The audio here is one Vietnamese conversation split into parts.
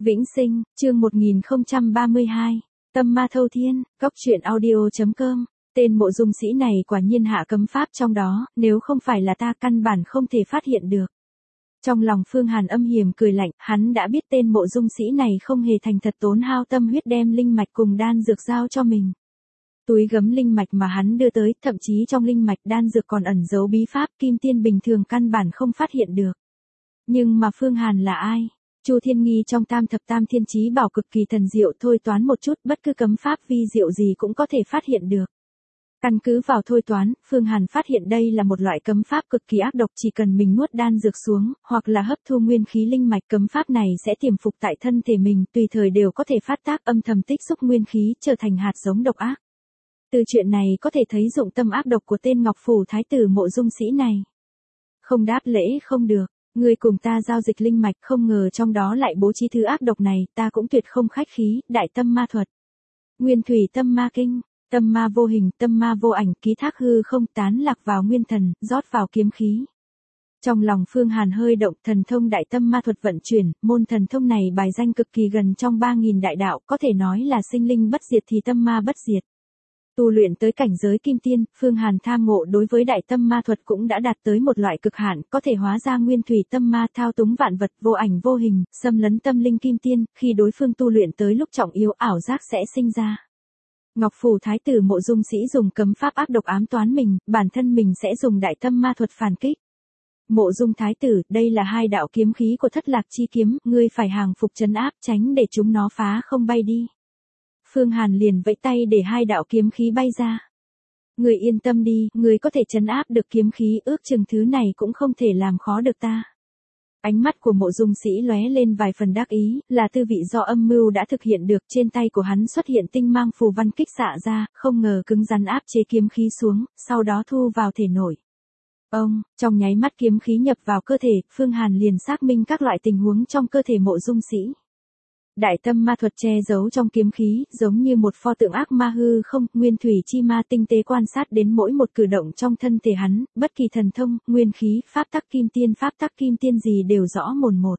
Vĩnh Sinh, chương 1032, Tâm Ma Thâu Thiên, Góc truyện audio.com. Tên mộ dung sĩ này quả nhiên hạ cấm pháp trong đó, nếu không phải là ta căn bản không thể phát hiện được. Trong lòng Phương Hàn âm hiểm cười lạnh, hắn đã biết tên mộ dung sĩ này không hề thành thật tốn hao tâm huyết đem linh mạch cùng đan dược giao cho mình. Túi gấm linh mạch mà hắn đưa tới, thậm chí trong linh mạch đan dược còn ẩn giấu bí pháp kim tiên bình thường căn bản không phát hiện được. Nhưng mà Phương Hàn là ai? Chu Thiên Nghi trong tam thập tam thiên chí bảo cực kỳ thần diệu, thôi toán một chút bất cứ cấm pháp vi diệu gì cũng có thể phát hiện được. Căn cứ vào thôi toán, Phương Hàn phát hiện đây là một loại cấm pháp cực kỳ ác độc, chỉ cần mình nuốt đan dược xuống, hoặc là hấp thu nguyên khí linh mạch, cấm pháp này sẽ tiềm phục tại thân thể mình, tùy thời đều có thể phát tác âm thầm tích xúc nguyên khí, trở thành hạt giống độc ác. Từ chuyện này có thể thấy dụng tâm ác độc của tên Ngọc Phủ Thái tử mộ dung sĩ này. Không đáp lễ không được. Ngươi cùng ta giao dịch linh mạch, không ngờ trong đó lại bố trí thứ ác độc này, ta cũng tuyệt không khách khí, đại tâm ma thuật. Nguyên thủy tâm ma kinh, tâm ma vô hình, tâm ma vô ảnh, ký thác hư không, tán lạc vào nguyên thần, rót vào kiếm khí. Trong lòng Phương Hàn hơi động, thần thông đại tâm ma thuật vận chuyển, môn thần thông này bài danh cực kỳ gần trong 3000 đại đạo, có thể nói là sinh linh bất diệt thì tâm ma bất diệt. Tu luyện tới cảnh giới kim tiên, Phương Hàn tham ngộ đối với đại tâm ma thuật cũng đã đạt tới một loại cực hạn, có thể hóa ra nguyên thủy tâm ma, thao túng vạn vật vô ảnh vô hình, xâm lấn tâm linh kim tiên, khi đối phương tu luyện tới lúc trọng yếu ảo giác sẽ sinh ra. Ngọc Phủ Thái tử mộ dung sĩ dùng cấm pháp ác độc ám toán mình, bản thân mình sẽ dùng đại tâm ma thuật phản kích. Mộ dung Thái tử, đây là hai đạo kiếm khí của Thất Lạc chi kiếm, ngươi phải hàng phục trấn áp, tránh để chúng nó phá không bay đi. Phương Hàn liền vẫy tay để hai đạo kiếm khí bay ra. Người yên tâm đi, người có thể trấn áp được kiếm khí, ước chừng thứ này cũng không thể làm khó được ta. Ánh mắt của mộ dung sĩ lóe lên vài phần đắc ý, là tư vị do âm mưu đã thực hiện được, trên tay của hắn xuất hiện tinh mang phù văn kích xạ ra, không ngờ cứng rắn áp chế kiếm khí xuống, sau đó thu vào thể nội. Trong nháy mắt kiếm khí nhập vào cơ thể, Phương Hàn liền xác minh các loại tình huống trong cơ thể mộ dung sĩ. Đại tâm ma thuật che giấu trong kiếm khí, giống như một pho tượng ác ma hư không, nguyên thủy chi ma tinh tế quan sát đến mỗi một cử động trong thân thể hắn, bất kỳ thần thông, nguyên khí, pháp tắc kim tiên gì đều rõ mồn một.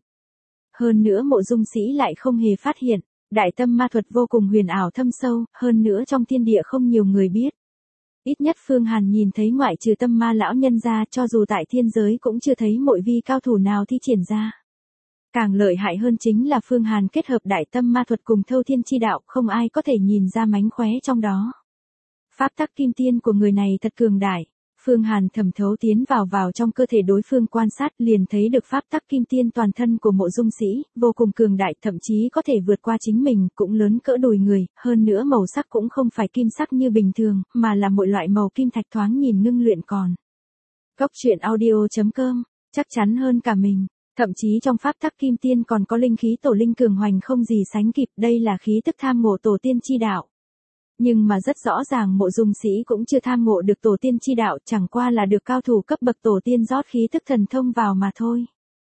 Hơn nữa mộ dung sĩ lại không hề phát hiện, đại tâm ma thuật vô cùng huyền ảo thâm sâu, hơn nữa trong thiên địa không nhiều người biết. Ít nhất Phương Hàn nhìn thấy ngoại trừ tâm ma lão nhân ra, cho dù tại thiên giới cũng chưa thấy mỗi vi cao thủ nào thi triển ra. Càng lợi hại hơn chính là Phương Hàn kết hợp đại tâm ma thuật cùng thâu thiên chi đạo, không ai có thể nhìn ra mánh khóe trong đó. Pháp tắc kim tiên của người này thật cường đại. Phương Hàn thẩm thấu tiến vào trong cơ thể đối phương quan sát, liền thấy được pháp tắc kim tiên toàn thân của mộ dung sĩ, vô cùng cường đại, thậm chí có thể vượt qua chính mình, cũng lớn cỡ đùi người, hơn nữa màu sắc cũng không phải kim sắc như bình thường, mà là một loại màu kim thạch thoáng nhìn ngưng luyện còn. Góc truyện audio.com, chắc chắn hơn cả mình. Thậm chí trong pháp tắc kim tiên còn có linh khí tổ linh cường hoành không gì sánh kịp, đây là khí tức tham ngộ tổ tiên chi đạo. Nhưng mà rất rõ ràng mộ dung sĩ cũng chưa tham ngộ được tổ tiên chi đạo, chẳng qua là được cao thủ cấp bậc tổ tiên rót khí tức thần thông vào mà thôi.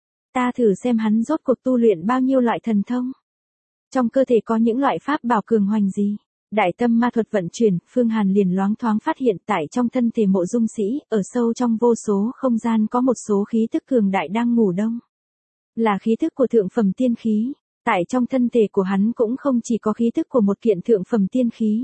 Ta thử xem hắn rốt cuộc tu luyện bao nhiêu loại thần thông. Trong cơ thể có những loại pháp bảo cường hoành gì? Đại tâm ma thuật vận chuyển, Phương Hàn liền loáng thoáng phát hiện tại trong thân thể mộ dung sĩ, ở sâu trong vô số không gian có một số khí tức cường đại đang ngủ đông. Là khí tức của thượng phẩm tiên khí, tại trong thân thể của hắn cũng không chỉ có khí tức của một kiện thượng phẩm tiên khí.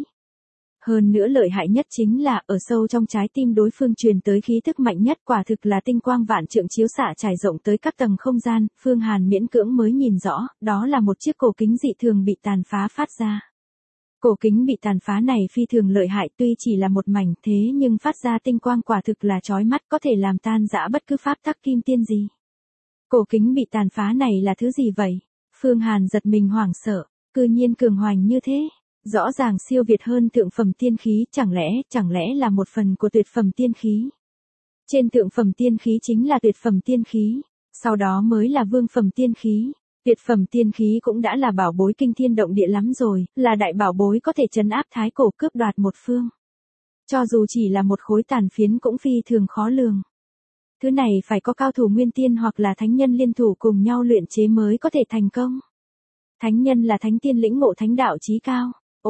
Hơn nữa lợi hại nhất chính là ở sâu trong trái tim đối phương truyền tới khí tức mạnh nhất, quả thực là tinh quang vạn trượng chiếu xạ trải rộng tới các tầng không gian, Phương Hàn miễn cưỡng mới nhìn rõ, đó là một chiếc cổ kính dị thường bị tàn phá phát ra. Cổ kính bị tàn phá này phi thường lợi hại, tuy chỉ là một mảnh thế nhưng phát ra tinh quang quả thực là chói mắt, có thể làm tan rã bất cứ pháp tắc kim tiên gì. Cổ kính bị tàn phá này là thứ gì vậy? Phương Hàn giật mình hoảng sợ, cư nhiên cường hoành như thế, rõ ràng siêu việt hơn thượng phẩm tiên khí, chẳng lẽ là một phần của tuyệt phẩm tiên khí. Trên thượng phẩm tiên khí chính là tuyệt phẩm tiên khí, sau đó mới là vương phẩm tiên khí. Tuyệt phẩm tiên khí cũng đã là bảo bối kinh thiên động địa lắm rồi, là đại bảo bối có thể trấn áp thái cổ cướp đoạt một phương. Cho dù chỉ là một khối tàn phiến cũng phi thường khó lường. Thứ này phải có cao thủ nguyên tiên hoặc là thánh nhân liên thủ cùng nhau luyện chế mới có thể thành công. Thánh nhân là thánh tiên lĩnh ngộ thánh đạo chí cao.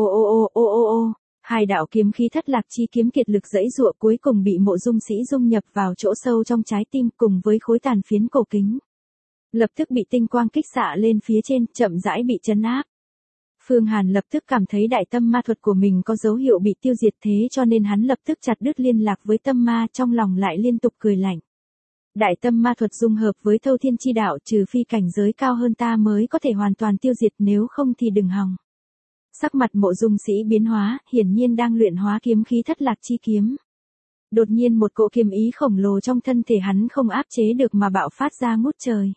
Hai đạo kiếm khí Thất Lạc chi kiếm kiệt lực giãy giụa, cuối cùng bị mộ dung sĩ dung nhập vào chỗ sâu trong trái tim cùng với khối tàn phiến cổ kính. lập tức bị tinh quang kích xạ lên phía trên, chậm rãi bị trấn áp. Phương Hàn lập tức cảm thấy đại tâm ma thuật của mình có dấu hiệu bị tiêu diệt, thế cho nên hắn lập tức chặt đứt liên lạc với tâm ma, trong lòng lại liên tục cười lạnh. Đại tâm ma thuật dung hợp với thâu thiên chi đạo, trừ phi cảnh giới cao hơn ta mới có thể hoàn toàn tiêu diệt, nếu không thì đừng hòng. Sắc mặt Mộ Dung Sĩ biến hóa, hiển nhiên đang luyện hóa kiếm khí Thất Lạc chi kiếm. Đột nhiên một cỗ kiếm ý khổng lồ trong thân thể hắn không áp chế được mà bạo phát ra ngút trời.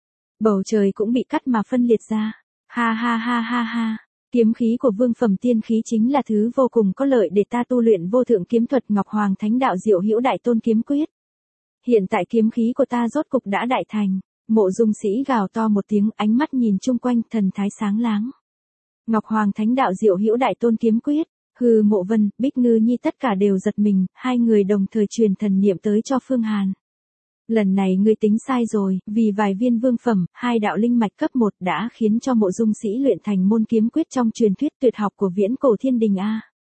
Bầu trời cũng bị cắt mà phân liệt ra. Ha ha ha ha ha. Kiếm khí của vương phẩm tiên khí chính là thứ vô cùng có lợi để ta tu luyện vô thượng kiếm thuật Ngọc Hoàng Thánh Đạo Diệu Hữu Đại Tôn Kiếm Quyết. Hiện tại kiếm khí của ta rốt cục đã đại thành. Mộ Dung Sĩ gào to một tiếng, ánh mắt nhìn chung quanh, thần thái sáng láng. Ngọc Hoàng Thánh Đạo Diệu Hữu Đại Tôn Kiếm Quyết. Hư Mộ Vân, Bích Ngư Nhi tất cả đều giật mình, hai người đồng thời truyền thần niệm tới cho Phương Hàn. Lần này ngươi tính sai rồi, vì vài viên vương phẩm, 2 đạo linh mạch cấp 1 đã khiến cho Mộ Dung Sĩ luyện thành môn kiếm quyết trong truyền thuyết tuyệt học của viễn cổ thiên đình a.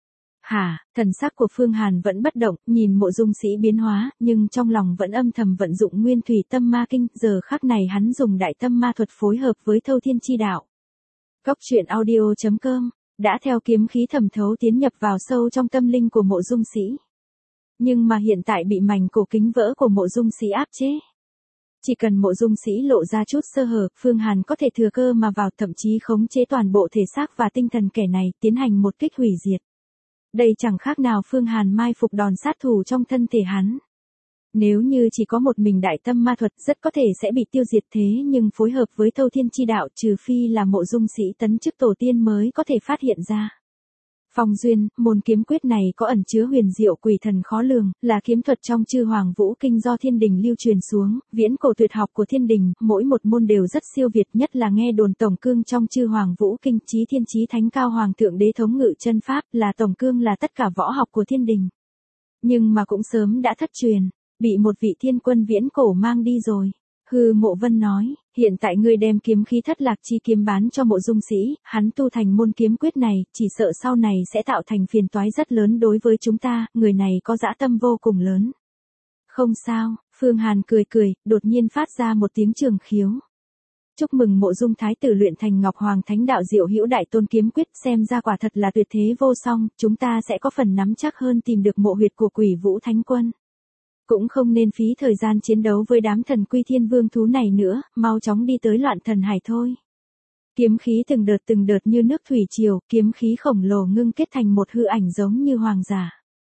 Hả, thần sắc của Phương Hàn vẫn bất động, nhìn Mộ Dung Sĩ biến hóa, nhưng trong lòng vẫn âm thầm vận dụng Nguyên Thủy Tâm Ma Kinh, giờ khắc này hắn dùng đại tâm ma thuật phối hợp với thâu thiên chi đạo. Cốc truyện audio.com đã theo kiếm khí thẩm thấu tiến nhập vào sâu trong tâm linh của Mộ Dung Sĩ. Nhưng mà hiện tại bị mảnh cổ kính vỡ của Mộ Dung Sĩ áp chế. Chỉ cần Mộ Dung Sĩ lộ ra chút sơ hở, Phương Hàn có thể thừa cơ mà vào, thậm chí khống chế toàn bộ thể xác và tinh thần kẻ này, tiến hành một kích hủy diệt. Đây chẳng khác nào Phương Hàn mai phục đòn sát thủ trong thân thể hắn. Nếu như chỉ có một mình đại tâm ma thuật rất có thể sẽ bị tiêu diệt, thế nhưng phối hợp với thâu thiên chi đạo, trừ phi là Mộ Dung Sĩ tấn chức tổ tiên mới có thể phát hiện ra. Phong duyên, môn kiếm quyết này có ẩn chứa huyền diệu quỷ thần khó lường, là kiếm thuật trong Chư Hoàng Vũ Kinh do thiên đình lưu truyền xuống, viễn cổ tuyệt học của thiên đình, mỗi một môn đều rất siêu việt, nhất là nghe đồn tổng cương trong Chư Hoàng Vũ Kinh, Chí Thiên Chí Thánh Cao Hoàng Thượng Đế thống ngự chân pháp, là tổng cương là tất cả võ học của thiên đình. Nhưng mà cũng sớm đã thất truyền, bị một vị thiên quân viễn cổ mang đi rồi. Hư Mộ Vân nói, hiện tại ngươi đem kiếm khí Thất Lạc chi kiếm bán cho Mộ Dung Sĩ, hắn tu thành môn kiếm quyết này, chỉ sợ sau này sẽ tạo thành phiền toái rất lớn đối với chúng ta, người này có dã tâm vô cùng lớn. Không sao, Phương Hàn cười cười, đột nhiên phát ra một tiếng trường khiếu. Chúc mừng Mộ Dung Thái tử luyện thành Ngọc Hoàng Thánh Đạo Diệu Hữu Đại Tôn Kiếm Quyết, xem ra quả thật là tuyệt thế vô song, chúng ta sẽ có phần nắm chắc hơn tìm được mộ huyệt của Quỷ Vũ Thánh Quân. Cũng không nên phí thời gian chiến đấu với đám thần quy thiên vương thú này nữa, mau chóng đi tới Loạn Thần Hải thôi. Kiếm khí từng đợt như nước thủy triều, kiếm khí khổng lồ ngưng kết thành một hư ảnh giống như hoàng giả.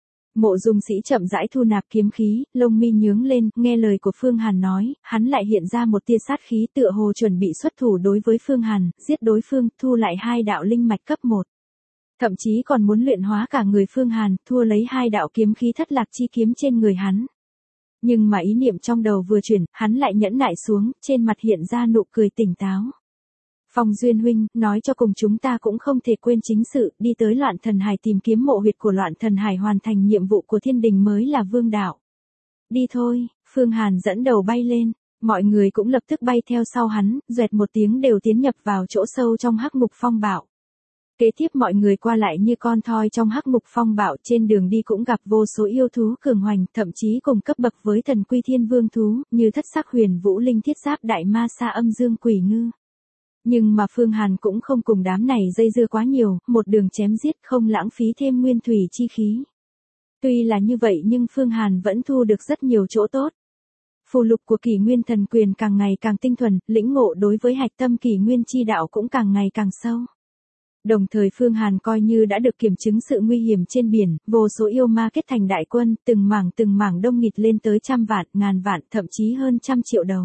Mộ Dung Sĩ chậm rãi thu nạp kiếm khí, lông mi nhướng lên, nghe lời của Phương Hàn nói, hắn lại hiện ra một tia sát khí, tựa hồ chuẩn bị xuất thủ đối với Phương Hàn, giết đối phương, thu lại 2 đạo linh mạch cấp 1. Thậm chí còn muốn luyện hóa cả người Phương Hàn, thua lấy 2 đạo kiếm khí Thất Lạc chi kiếm trên người hắn. Nhưng mà ý niệm trong đầu vừa chuyển, hắn lại nhẫn nại xuống, trên mặt hiện ra nụ cười tỉnh táo. Phong Duyên huynh, nói cho cùng chúng ta cũng không thể quên chính sự, đi tới Loạn Thần Hải tìm kiếm mộ huyệt của Loạn Thần Hải, hoàn thành nhiệm vụ của thiên đình mới là vương đạo. Đi thôi, Phương Hàn dẫn đầu bay lên, mọi người cũng lập tức bay theo sau hắn, doẹt một tiếng đều tiến nhập vào chỗ sâu trong hắc ngục phong bạo. Kế tiếp mọi người qua lại như con thoi trong hắc ngục phong bạo, trên đường đi cũng gặp vô số yêu thú cường hoành, thậm chí cùng cấp bậc với thần quy thiên vương thú, như thất sắc huyền vũ linh thiết giáp đại ma sa âm dương quỷ ngư. Nhưng mà Phương Hàn cũng không cùng đám này dây dưa quá nhiều, một đường chém giết không lãng phí thêm nguyên thủy chi khí. Tuy là như vậy nhưng Phương Hàn vẫn thu được rất nhiều chỗ tốt. Phù lục của Kỷ Nguyên Thần Quyền càng ngày càng tinh thuần, lĩnh ngộ đối với hạch tâm Kỷ Nguyên chi đạo cũng càng ngày càng sâu. Đồng thời Phương Hàn coi như đã được kiểm chứng sự nguy hiểm trên biển, vô số yêu ma kết thành đại quân, từng mảng đông nghịt lên tới trăm vạn, ngàn vạn, thậm chí hơn 100 triệu đầu.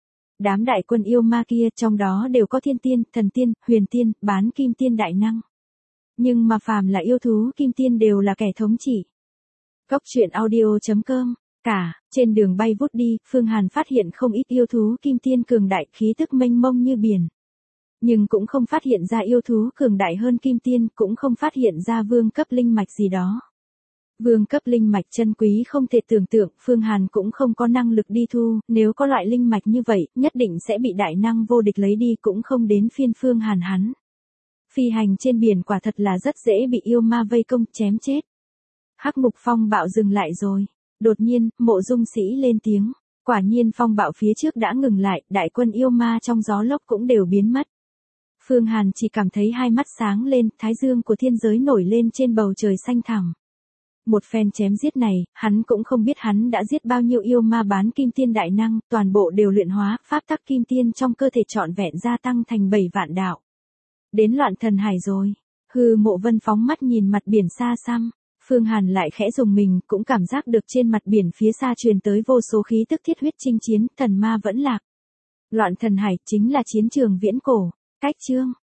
Đám đại quân yêu ma kia trong đó đều có thiên tiên, thần tiên, huyền tiên, bán kim tiên đại năng. Nhưng mà phàm là yêu thú kim tiên đều là kẻ thống trị. Cốc truyện audio.com trên đường bay vút đi, Phương Hàn phát hiện không ít yêu thú kim tiên cường đại, khí tức mênh mông như biển. Nhưng cũng không phát hiện ra yêu thú cường đại hơn kim tiên, cũng không phát hiện ra vương cấp linh mạch gì đó. Vương cấp linh mạch chân quý không thể tưởng tượng, Phương Hàn cũng không có năng lực đi thu, nếu có loại linh mạch như vậy, nhất định sẽ bị đại năng vô địch lấy đi, cũng không đến phiên Phương Hàn hắn. Phi hành trên biển quả thật là rất dễ bị yêu ma vây công, chém chết. Hắc ngục phong bạo dừng lại rồi. Đột nhiên, Mộ Dung Sĩ lên tiếng. Quả nhiên phong bạo phía trước đã ngừng lại, đại quân yêu ma trong gió lốc cũng đều biến mất. Phương Hàn chỉ cảm thấy hai mắt sáng lên, thái dương của thiên giới nổi lên trên bầu trời xanh thẳm. Một phen chém giết này, hắn cũng không biết hắn đã giết bao nhiêu yêu ma bán kim tiên đại năng, toàn bộ đều luyện hóa, pháp tắc kim tiên trong cơ thể trọn vẹn gia tăng thành 7 vạn đạo. Đến Loạn Thần Hải rồi. Hư Mộ Vân phóng mắt nhìn mặt biển xa xăm. Phương Hàn lại khẽ dùng mình, cũng cảm giác được trên mặt biển phía xa truyền tới vô số khí tức thiết huyết chinh chiến, thần ma vẫn lạc. Loạn Thần Hải chính là chiến trường viễn cổ. Cách chương